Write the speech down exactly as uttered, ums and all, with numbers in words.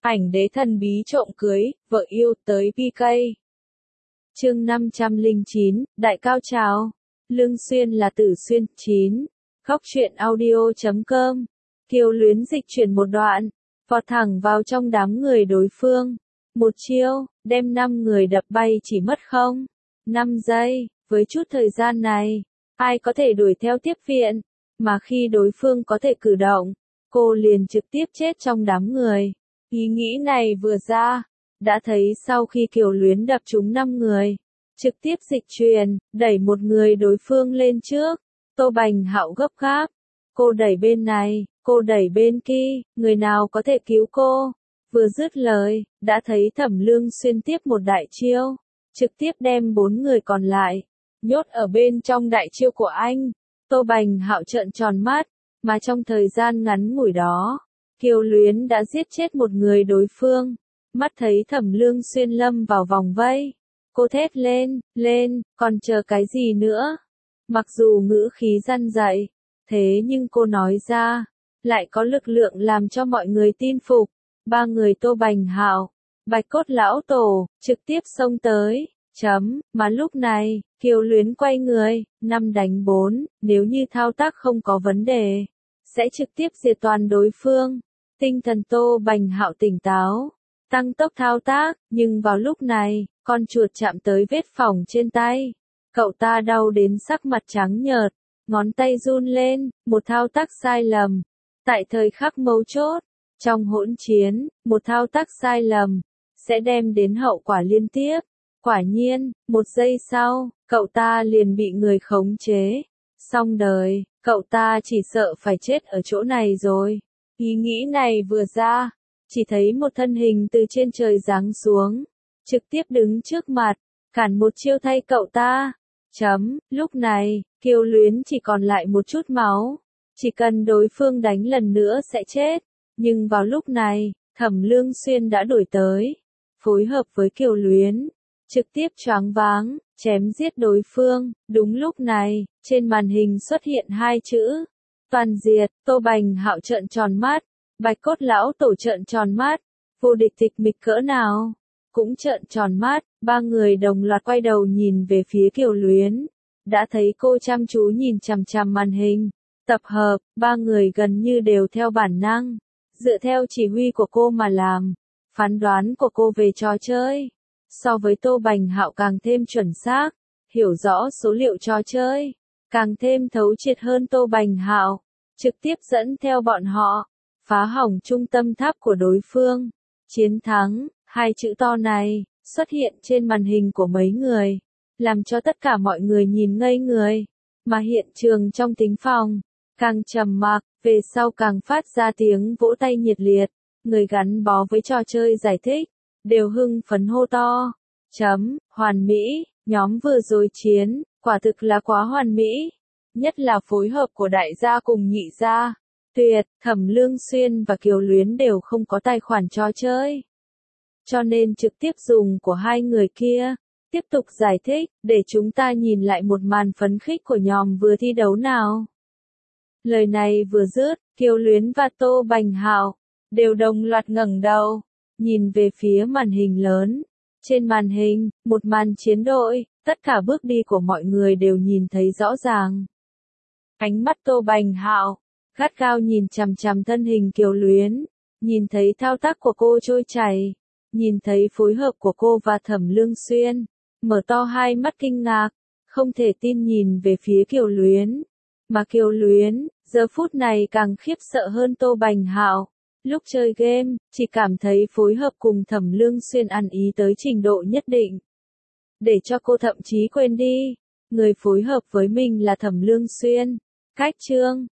Ảnh đế thần bí trộm cưới, vợ yêu tới pê ca. Chương năm trăm lẻ chín, Đại cao trào. Lương Xuyên là Tử Xuyên, chín. Góc truyện audio chấm com. Kiều Luyến dịch chuyển một đoạn, vọt thẳng vào trong đám người đối phương. Một chiêu, đem năm người đập bay chỉ mất không? năm giây, với chút thời gian này, ai có thể đuổi theo tiếp viện, mà khi đối phương có thể cử động, cô liền trực tiếp chết trong đám người. Ý nghĩ này vừa ra, đã thấy sau khi Kiều Luyến đập trúng năm người, trực tiếp dịch chuyển, đẩy một người đối phương lên trước. Tô Bành Hạo gấp gáp, cô đẩy bên này, cô đẩy bên kia, người nào có thể cứu cô? Vừa dứt lời, đã thấy Thẩm Lương Xuyên tiếp một đại chiêu, trực tiếp đem bốn người còn lại nhốt ở bên trong đại chiêu của anh. Tô Bành Hạo trợn tròn mắt, mà trong thời gian ngắn ngủi đó, Kiều Luyến đã giết chết một người đối phương. Mắt thấy Thẩm Lương Xuyên lâm vào vòng vây, cô thét lên, lên, còn chờ cái gì nữa? Mặc dù ngữ khí răn dạy, thế nhưng cô nói ra, lại có lực lượng làm cho mọi người tin phục. Ba người Tô Bành Hạo, Bạch Cốt Lão Tổ, trực tiếp xông tới, chấm, mà lúc này, Kiều Luyến quay người, năm đánh bốn, nếu như thao tác không có vấn đề, sẽ trực tiếp diệt toàn đối phương. Tinh thần Tô Bành Hạo tỉnh táo, tăng tốc thao tác, nhưng vào lúc này, con chuột chạm tới vết phỏng trên tay. Cậu ta đau đến sắc mặt trắng nhợt, ngón tay run lên, một thao tác sai lầm. Tại thời khắc mấu chốt, trong hỗn chiến, một thao tác sai lầm, sẽ đem đến hậu quả liên tiếp. Quả nhiên, một giây sau, cậu ta liền bị người khống chế. Xong đời, cậu ta chỉ sợ phải chết ở chỗ này rồi. Ý nghĩ này vừa ra, chỉ thấy một thân hình từ trên trời giáng xuống, trực tiếp đứng trước mặt, cản một chiêu thay cậu ta. Chấm, lúc này, Kiều Luyến chỉ còn lại một chút máu, chỉ cần đối phương đánh lần nữa sẽ chết. Nhưng vào lúc này, Thẩm Lương Xuyên đã đuổi tới, phối hợp với Kiều Luyến, trực tiếp choáng váng, chém giết đối phương. Đúng lúc này, trên màn hình xuất hiện hai chữ, toàn diệt. Tô Bành Hạo trợn tròn mắt, Bạch Cốt Lão Tổ trợn tròn mắt, vô địch tịch mịch cỡ nào cũng trợn tròn mắt. Ba người đồng loạt quay đầu nhìn về phía Kiều Luyến, đã thấy cô chăm chú nhìn chằm chằm màn hình. Tập hợp, ba người gần như đều theo bản năng, dựa theo chỉ huy của cô mà làm. Phán đoán của cô về trò chơi, so với Tô Bành Hạo càng thêm chuẩn xác, hiểu rõ số liệu trò chơi, càng thêm thấu triệt hơn Tô Bành Hạo, trực tiếp dẫn theo bọn họ, phá hỏng trung tâm tháp của đối phương. Chiến thắng, hai chữ to này, xuất hiện trên màn hình của mấy người, làm cho tất cả mọi người nhìn ngây người, mà hiện trường trong thính phòng, càng trầm mặc, về sau càng phát ra tiếng vỗ tay nhiệt liệt. Người gắn bó với trò chơi giải thích, đều hưng phấn hô to. Chấm, hoàn mỹ, nhóm vừa rồi chiến, quả thực là quá hoàn mỹ. Nhất là phối hợp của đại gia cùng nhị gia. Tuyệt, Thẩm Lương Xuyên và Kiều Luyến đều không có tài khoản trò chơi, cho nên trực tiếp dùng của hai người kia. Tiếp tục giải thích, để chúng ta nhìn lại một màn phấn khích của nhóm vừa thi đấu nào. Lời này vừa dứt, Kiều Luyến và Tô Bành Hạo đều đồng loạt ngẩng đầu, nhìn về phía màn hình lớn. Trên màn hình, một màn chiến đội, tất cả bước đi của mọi người đều nhìn thấy rõ ràng. Ánh mắt Tô Bành Hạo gắt gao nhìn chằm chằm thân hình Kiều Luyến, nhìn thấy thao tác của cô trôi chảy, nhìn thấy phối hợp của cô và Thẩm Lương Xuyên, mở to hai mắt kinh ngạc, không thể tin nhìn về phía Kiều Luyến. Mà Kiều Luyến, giờ phút này càng khiếp sợ hơn Tô Bành Hạo. Lúc chơi game, chỉ cảm thấy phối hợp cùng Thẩm Lương Xuyên ăn ý tới trình độ nhất định, để cho cô thậm chí quên đi, người phối hợp với mình là Thẩm Lương Xuyên. Cách chương